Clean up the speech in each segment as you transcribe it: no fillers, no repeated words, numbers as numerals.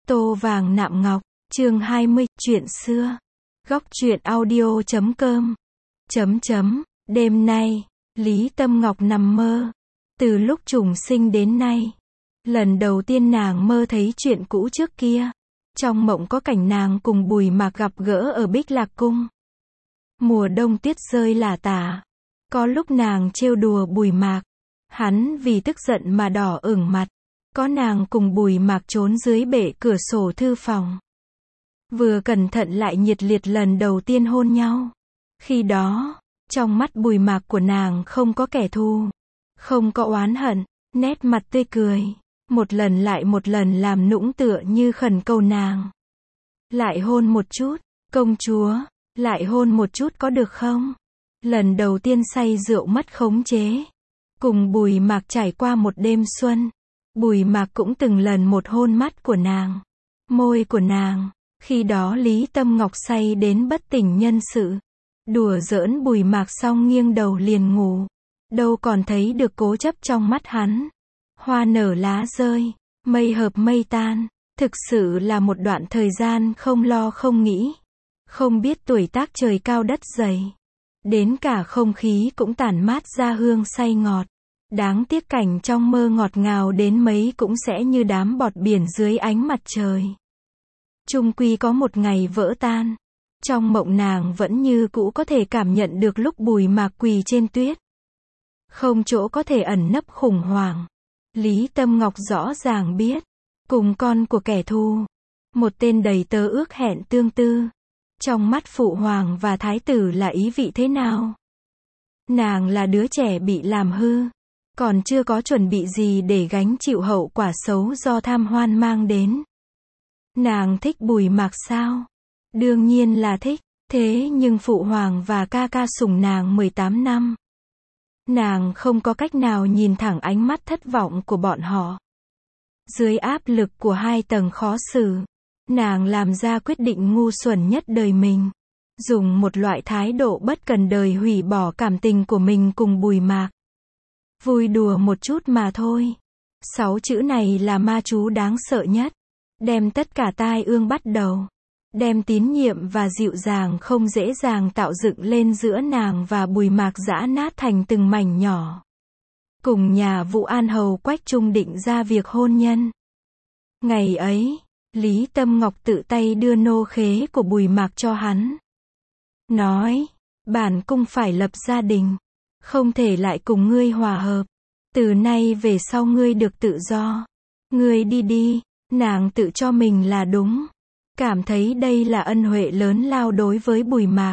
Tô vàng nạm ngọc, chương 20, chuyện xưa. Góc truyện audio.com. Đêm nay, Lý Tâm Ngọc nằm mơ. Từ lúc trùng sinh đến nay, lần đầu tiên nàng mơ thấy chuyện cũ trước kia. Trong mộng có cảnh nàng cùng Bùi Mạc gặp gỡ ở Bích Lạc Cung. Mùa đông tuyết rơi lả tả. Có lúc nàng trêu đùa Bùi Mạc. Hắn vì tức giận mà đỏ ửng mặt. Có nàng cùng Bùi Mạc trốn dưới bệ cửa sổ thư phòng. Vừa cẩn thận lại nhiệt liệt lần đầu tiên hôn nhau. Khi đó, trong mắt Bùi Mạc của nàng không có kẻ thù, không có oán hận, nét mặt tươi cười, một lần lại một lần làm nũng tựa như khẩn cầu nàng. Lại hôn một chút, công chúa, lại hôn một chút có được không? Lần đầu tiên say rượu mất khống chế. Cùng Bùi Mạc trải qua một đêm xuân. Bùi Mạc cũng từng lần một hôn mắt của nàng, môi của nàng. Khi đó Lý Tâm Ngọc say đến bất tỉnh nhân sự. Đùa giỡn Bùi Mạc xong nghiêng đầu liền ngủ. Đâu còn thấy được cố chấp trong mắt hắn. Hoa nở lá rơi, mây hợp mây tan. Thực sự là một đoạn thời gian không lo không nghĩ. Không biết tuổi tác trời cao đất dày. Đến cả không khí cũng tản mát ra hương say ngọt. Đáng tiếc cảnh trong mơ ngọt ngào đến mấy cũng sẽ như đám bọt biển dưới ánh mặt trời. Chung quy có một ngày vỡ tan. Trong mộng nàng vẫn như cũ có thể cảm nhận được lúc Bùi Mạc quỳ trên tuyết. Không chỗ có thể ẩn nấp khủng hoảng. Lý Tâm Ngọc rõ ràng biết. Cùng con của kẻ thù. Một tên đầy tớ ước hẹn tương tư. Trong mắt phụ hoàng và thái tử là ý vị thế nào? Nàng là đứa trẻ bị làm hư. Còn chưa có chuẩn bị gì để gánh chịu hậu quả xấu do tham hoan mang đến. Nàng thích Bùi Mạc sao? Đương nhiên là thích. Thế nhưng phụ hoàng và ca ca sủng nàng 18 năm. Nàng không có cách nào nhìn thẳng ánh mắt thất vọng của bọn họ. Dưới áp lực của hai tầng khó xử, nàng làm ra quyết định ngu xuẩn nhất đời mình. Dùng một loại thái độ bất cần đời hủy bỏ cảm tình của mình cùng Bùi Mạc. Vui đùa một chút mà thôi. 6 chữ này là ma chú đáng sợ nhất. Đem tất cả tai ương bắt đầu. Đem tín nhiệm và dịu dàng không dễ dàng tạo dựng lên giữa nàng và Bùi Mạc giã nát thành từng mảnh nhỏ. Cùng nhà Vũ An Hầu Quách Trung định ra việc hôn nhân. Ngày ấy, Lý Tâm Ngọc tự tay đưa nô khế của Bùi Mạc cho hắn. Nói, bản cung phải lập gia đình. Không thể lại cùng ngươi hòa hợp. Từ nay về sau ngươi được tự do. Ngươi đi đi. Nàng tự cho mình là đúng. Cảm thấy đây là ân huệ lớn lao đối với Bùi Mạc.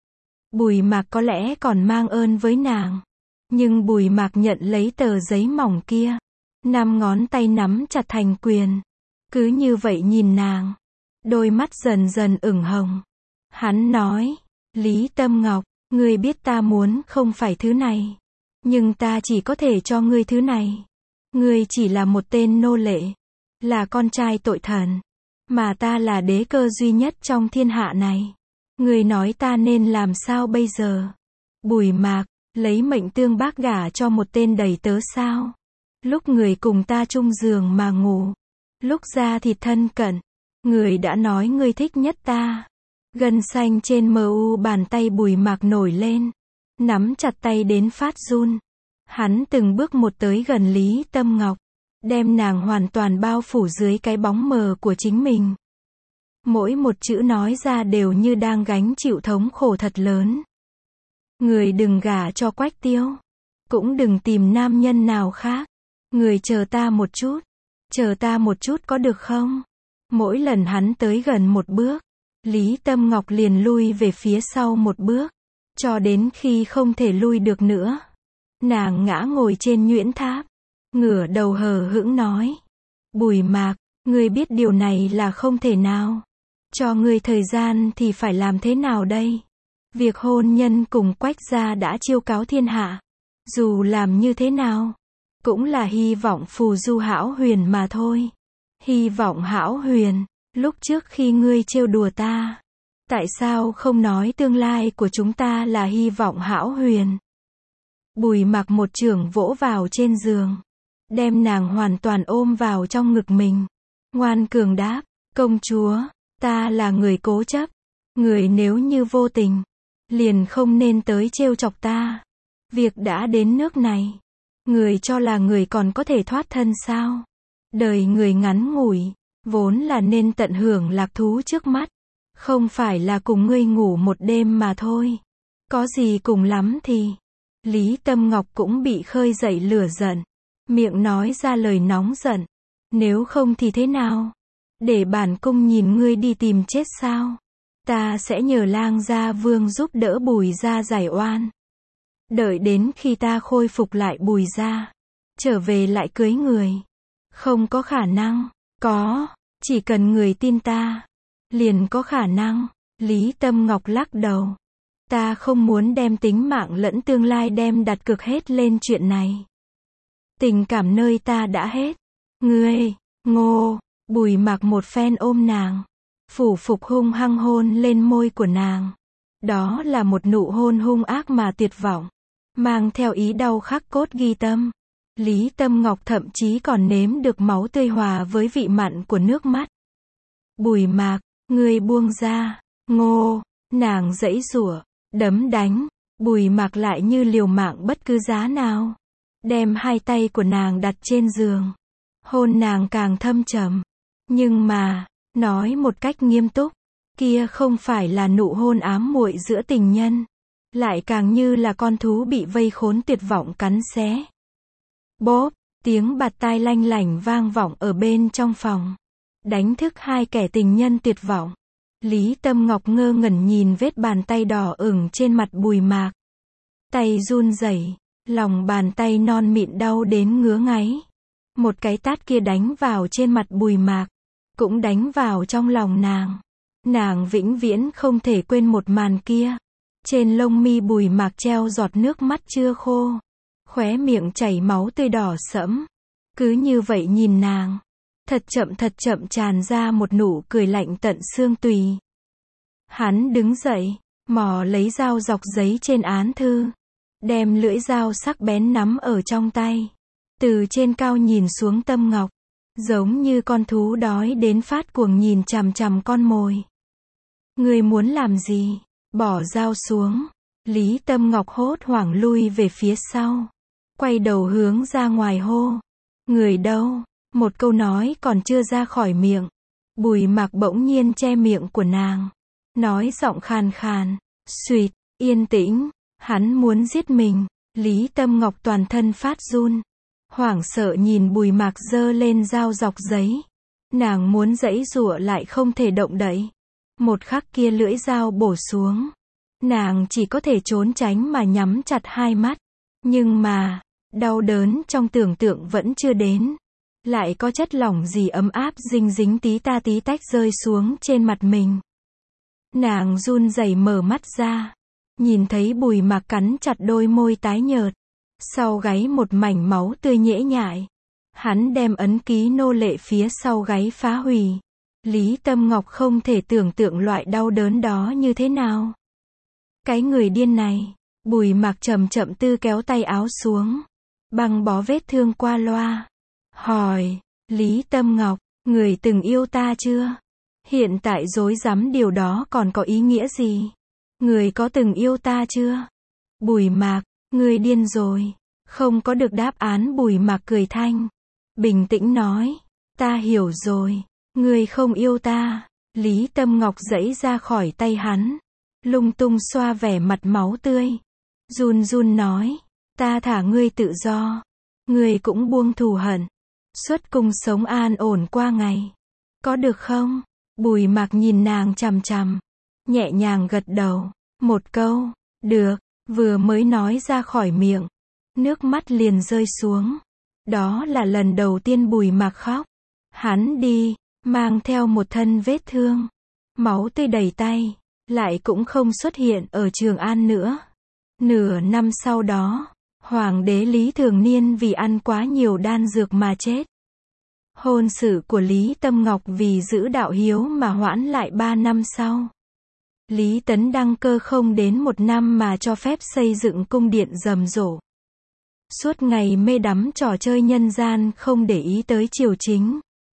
Bùi Mạc có lẽ còn mang ơn với nàng. Nhưng Bùi Mạc nhận lấy tờ giấy mỏng kia. 5 ngón tay nắm chặt thành quyền. Cứ như vậy nhìn nàng. Đôi mắt dần dần ửng hồng. Hắn nói, Lý Tâm Ngọc, ngươi biết ta muốn không phải thứ này. Nhưng ta chỉ có thể cho ngươi thứ này. Ngươi chỉ là một tên nô lệ. Là con trai tội thần. Mà ta là đế cơ duy nhất trong thiên hạ này. Ngươi nói ta nên làm sao bây giờ? Bùi Mạc, lấy mệnh tương bác gả cho một tên đầy tớ sao? Lúc người cùng ta chung giường mà ngủ. Lúc ra thịt thân cận. Người đã nói ngươi thích nhất ta. Gân xanh trên mu bàn tay Bùi Mạc nổi lên. Nắm chặt tay đến phát run. Hắn từng bước một tới gần Lý Tâm Ngọc. Đem nàng hoàn toàn bao phủ dưới cái bóng mờ của chính mình. Mỗi một chữ nói ra đều như đang gánh chịu thống khổ thật lớn. Người đừng gả cho Quách Tiêu. Cũng đừng tìm nam nhân nào khác. Người chờ ta một chút. Chờ ta một chút có được không? Mỗi lần hắn tới gần một bước, Lý Tâm Ngọc liền lui về phía sau một bước. Cho đến khi không thể lui được nữa. Nàng ngã ngồi trên nhuyễn tháp. Ngửa đầu hờ hững nói. Bùi Mạc, ngươi biết điều này là không thể nào. Cho ngươi thời gian thì phải làm thế nào đây? Việc hôn nhân cùng Quách gia đã chiêu cáo thiên hạ. Dù làm như thế nào, cũng là hy vọng phù du hão huyền mà thôi. Hy vọng hão huyền, lúc trước khi ngươi trêu đùa ta. Tại sao không nói tương lai của chúng ta là hy vọng hão huyền? Bùi Mạc một chưởng vỗ vào trên giường. Đem nàng hoàn toàn ôm vào trong ngực mình. Ngoan cường đáp, Công chúa, ta là người cố chấp. Người nếu như vô tình, liền không nên tới trêu chọc ta. Việc đã đến nước này, người cho là người còn có thể thoát thân sao? Đời người ngắn ngủi, vốn là nên tận hưởng lạc thú trước mắt. Không phải là cùng ngươi ngủ một đêm mà thôi. Có gì cùng lắm thì. Lý Tâm Ngọc cũng bị khơi dậy lửa giận. Miệng nói ra lời nóng giận. Nếu không thì thế nào? Để bản cung nhìn ngươi đi tìm chết sao? Ta sẽ nhờ Lang Gia Vương giúp đỡ Bùi gia giải oan. Đợi đến khi ta khôi phục lại Bùi gia, trở về lại cưới người. Không có khả năng. Có, chỉ cần người tin ta, liền có khả năng. Lý Tâm Ngọc lắc đầu. Ta không muốn đem tính mạng lẫn tương lai đem đặt cược hết lên chuyện này. Tình cảm nơi ta đã hết. Ngươi, Ngô. Bùi Mạc một phen ôm nàng, phủ phục hung hăng hôn lên môi của nàng. Đó là một nụ hôn hung ác mà tuyệt vọng, mang theo ý đau khắc cốt ghi tâm. Lý Tâm Ngọc thậm chí còn nếm được máu tươi hòa với vị mặn của nước mắt. Bùi Mạc, ngươi buông ra. Ngô. Nàng giãy giụa, đấm đánh. Bùi Mạc lại như liều mạng bất cứ giá nào, đem hai tay của nàng đặt trên giường, hôn nàng càng thâm trầm. Nhưng mà, nói một cách nghiêm túc, kia không phải là nụ hôn ám muội giữa tình nhân, lại càng như là con thú bị vây khốn tuyệt vọng cắn xé. Bốp, tiếng bạt tai lanh lảnh vang vọng ở bên trong phòng, đánh thức hai kẻ tình nhân tuyệt vọng. Lý Tâm Ngọc ngơ ngẩn nhìn vết bàn tay đỏ ửng trên mặt Bùi Mạc. Tay run rẩy, lòng bàn tay non mịn đau đến ngứa ngáy. Một cái tát kia đánh vào trên mặt Bùi Mạc, cũng đánh vào trong lòng nàng. Nàng vĩnh viễn không thể quên một màn kia. Trên lông mi Bùi Mạc treo giọt nước mắt chưa khô, khóe miệng chảy máu tươi đỏ sẫm. Cứ như vậy nhìn nàng, thật chậm tràn ra một nụ cười lạnh tận xương tùy. Hắn đứng dậy, mò lấy dao dọc giấy trên án thư, đem lưỡi dao sắc bén nắm ở trong tay, từ trên cao nhìn xuống Tâm Ngọc, giống như con thú đói đến phát cuồng nhìn chằm chằm con mồi. Ngươi muốn làm gì? Bỏ dao xuống. Lý Tâm Ngọc hốt hoảng lui về phía sau, quay đầu hướng ra ngoài hô. Người đâu? Một câu nói còn chưa ra khỏi miệng, Bùi Mạc bỗng nhiên che miệng của nàng, nói giọng khàn khàn, suýt, yên tĩnh, hắn muốn giết mình. Lý Tâm Ngọc toàn thân phát run, hoảng sợ nhìn Bùi Mạc giơ lên dao dọc giấy. Nàng muốn giãy giụa lại không thể động đậy. Một khắc kia lưỡi dao bổ xuống, nàng chỉ có thể trốn tránh mà nhắm chặt hai mắt. Nhưng mà, đau đớn trong tưởng tượng vẫn chưa đến. Lại có chất lỏng gì ấm áp dinh dính tí ta tí tách rơi xuống trên mặt mình. Nàng run rẩy mở mắt ra, nhìn thấy Bùi Mạc cắn chặt đôi môi tái nhợt, sau gáy một mảnh máu tươi nhễ nhại. Hắn đem ấn ký nô lệ phía sau gáy phá hủy. Lý Tâm Ngọc không thể tưởng tượng loại đau đớn đó như thế nào. Cái người điên này. Bùi Mạc chậm tư kéo tay áo xuống, băng bó vết thương qua loa. Hỏi, Lý Tâm Ngọc, người từng yêu ta chưa? Hiện tại rối rắm điều đó còn có ý nghĩa gì? Người có từng yêu ta chưa? Bùi Mạc, người điên rồi. Không có được đáp án. Bùi Mạc cười thanh, bình tĩnh nói, ta hiểu rồi, người không yêu ta. Lý Tâm Ngọc giãy ra khỏi tay hắn, lung tung xoa vẻ mặt máu tươi, run run nói, ta thả ngươi tự do, ngươi cũng buông thù hận, xuất cung sống an ổn qua ngày, có được không? Bùi Mạc nhìn nàng chằm chằm, nhẹ nhàng gật đầu, một câu, được, vừa mới nói ra khỏi miệng, nước mắt liền rơi xuống. Đó là lần đầu tiên Bùi Mạc khóc. Hắn đi, mang theo một thân vết thương, máu tươi đầy tay, lại cũng không xuất hiện ở Trường An nữa. Nửa năm sau đó, Hoàng đế Lý Thường Niên vì ăn quá nhiều đan dược mà chết. Hôn sự của Lý Tâm Ngọc vì giữ đạo hiếu mà hoãn lại 3 năm sau. Lý Tấn đăng cơ không đến 1 năm mà cho phép xây dựng cung điện rầm rộ. Suốt ngày mê đắm trò chơi nhân gian không để ý tới triều chính.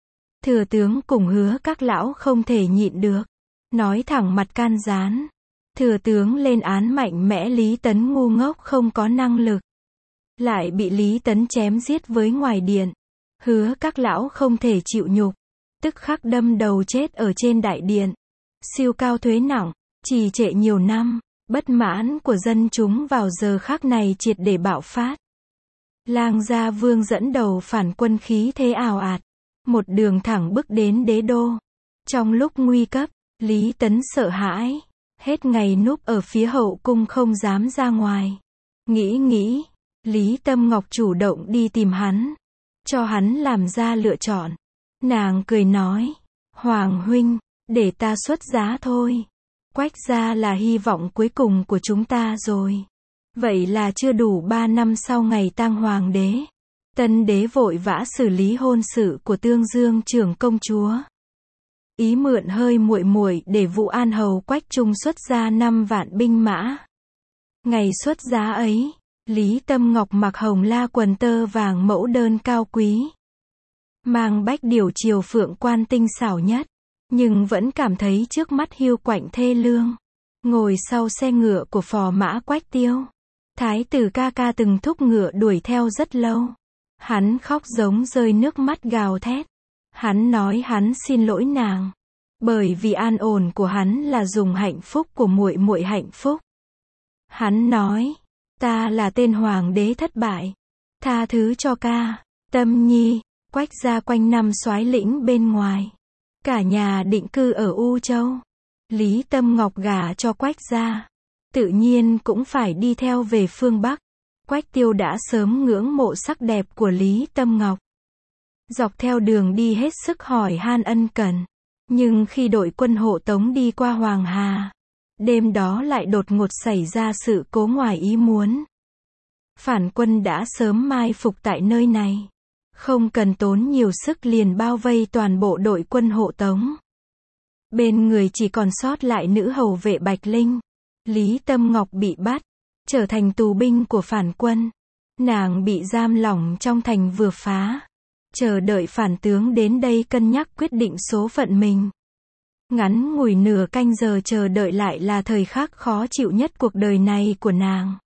Thừa tướng cùng Hứa các lão không thể nhịn được. Nói thẳng mặt can gián. Thừa tướng lên án mạnh mẽ Lý Tấn ngu ngốc không có năng lực. Lại bị Lý Tấn chém giết với ngoài điện. Hứa các lão không thể chịu nhục. Tức khắc đâm đầu chết ở trên đại điện. Siêu cao thuế nặng, trì trệ nhiều năm. Bất mãn của dân chúng vào giờ khắc này triệt để bạo phát. Lang Gia Vương dẫn đầu phản quân khí thế ào ạt. Một đường thẳng bước đến đế đô. Trong lúc nguy cấp, Lý Tấn sợ hãi. Hết ngày núp ở phía hậu cung không dám ra ngoài. Nghĩ, Lý Tâm Ngọc chủ động đi tìm hắn. Cho hắn làm ra lựa chọn. Nàng cười nói. Hoàng huynh, để ta xuất giá thôi. Quách gia là hy vọng cuối cùng của chúng ta rồi. Vậy là chưa đủ 3 năm sau ngày tang hoàng đế. Tân đế vội vã xử lý hôn sự của Tương Dương trưởng công chúa. Ý mượn hơi muội muội để Vũ An hầu Quách Trung xuất ra 5 vạn binh mã. Ngày xuất giá ấy, Lý Tâm Ngọc mặc hồng la quần tơ vàng mẫu đơn cao quý. Mang bách điểu triều phượng quan tinh xảo nhất. Nhưng vẫn cảm thấy trước mắt hiu quạnh thê lương. Ngồi sau xe ngựa của phò mã Quách Tiêu. Thái tử ca ca từng thúc ngựa đuổi theo rất lâu. Hắn khóc giống rơi nước mắt gào thét. Hắn nói hắn xin lỗi nàng. Bởi vì an ổn của hắn là dùng hạnh phúc của muội muội hạnh phúc. Hắn nói, ta là tên hoàng đế thất bại. Tha thứ cho ca. Tâm nhi, Quách gia quanh năm soái lĩnh bên ngoài. Cả nhà định cư ở U Châu. Lý Tâm Ngọc gả cho Quách gia. Tự nhiên cũng phải đi theo về phương Bắc. Quách Tiêu đã sớm ngưỡng mộ sắc đẹp của Lý Tâm Ngọc. Dọc theo đường đi hết sức hỏi han ân cần. Nhưng khi đội quân hộ tống đi qua Hoàng Hà, đêm đó lại đột ngột xảy ra sự cố ngoài ý muốn. Phản quân đã sớm mai phục tại nơi này. Không cần tốn nhiều sức liền bao vây toàn bộ đội quân hộ tống. Bên người chỉ còn sót lại nữ hầu vệ Bạch Linh. Lý Tâm Ngọc bị bắt, trở thành tù binh của phản quân. Nàng bị giam lỏng trong thành vừa phá. Chờ đợi phản tướng đến đây cân nhắc quyết định số phận mình. Ngắn ngủi nửa canh giờ chờ đợi lại là thời khắc khó chịu nhất cuộc đời này của nàng.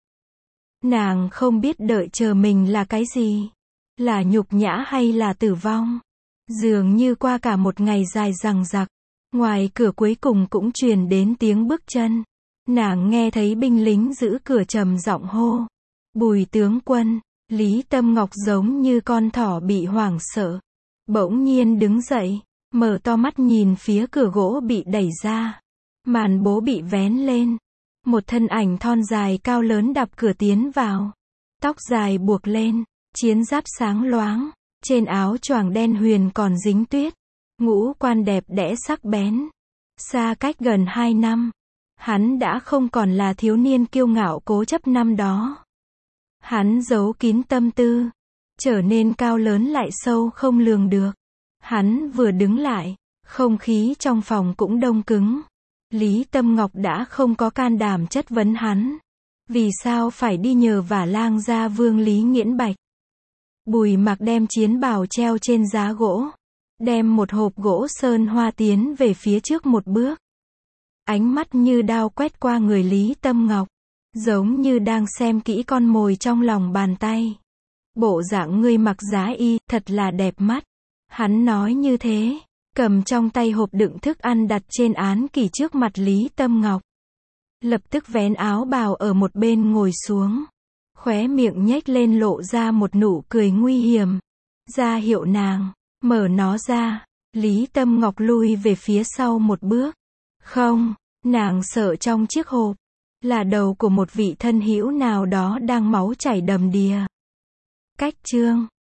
Nàng không biết đợi chờ mình là cái gì. Là nhục nhã hay là tử vong. Dường như qua cả một ngày dài dằng dặc. Ngoài cửa cuối cùng cũng truyền đến tiếng bước chân. Nàng nghe thấy binh lính giữ cửa trầm giọng hô. Bùi tướng quân. Lý Tâm Ngọc giống như con thỏ bị hoảng sợ. Bỗng nhiên đứng dậy. Mở to mắt nhìn phía cửa gỗ bị đẩy ra. Màn bố bị vén lên. Một thân ảnh thon dài cao lớn đạp cửa tiến vào. Tóc dài buộc lên. Chiến giáp sáng loáng. Trên áo choàng đen huyền còn dính tuyết. Ngũ quan đẹp đẽ sắc bén. Xa cách gần 2 năm. Hắn đã không còn là thiếu niên kiêu ngạo cố chấp năm đó. Hắn giấu kín tâm tư. Trở nên cao lớn lại sâu không lường được. Hắn vừa đứng lại. Không khí trong phòng cũng đông cứng. Lý Tâm Ngọc đã không có can đảm chất vấn hắn. Vì sao phải đi nhờ vả Lang Gia Vương Lý Nghiễn Bạch. Bùi Mặc đem chiến bào treo trên giá gỗ. Đem một hộp gỗ sơn hoa tiến về phía trước một bước. Ánh mắt như đao quét qua người Lý Tâm Ngọc. Giống như đang xem kỹ con mồi trong lòng bàn tay. Bộ dạng ngươi mặc giá y, thật là đẹp mắt. Hắn nói như thế. Cầm trong tay hộp đựng thức ăn đặt trên án kỷ trước mặt Lý Tâm Ngọc. Lập tức vén áo bào ở một bên ngồi xuống. Khóe miệng nhếch lên lộ ra một nụ cười nguy hiểm. Ra hiệu nàng. Mở nó ra. Lý Tâm Ngọc lui về phía sau một bước. Không, nàng sợ trong chiếc hộp là đầu của một vị thân hữu nào đó đang máu chảy đầm đìa. Cách chương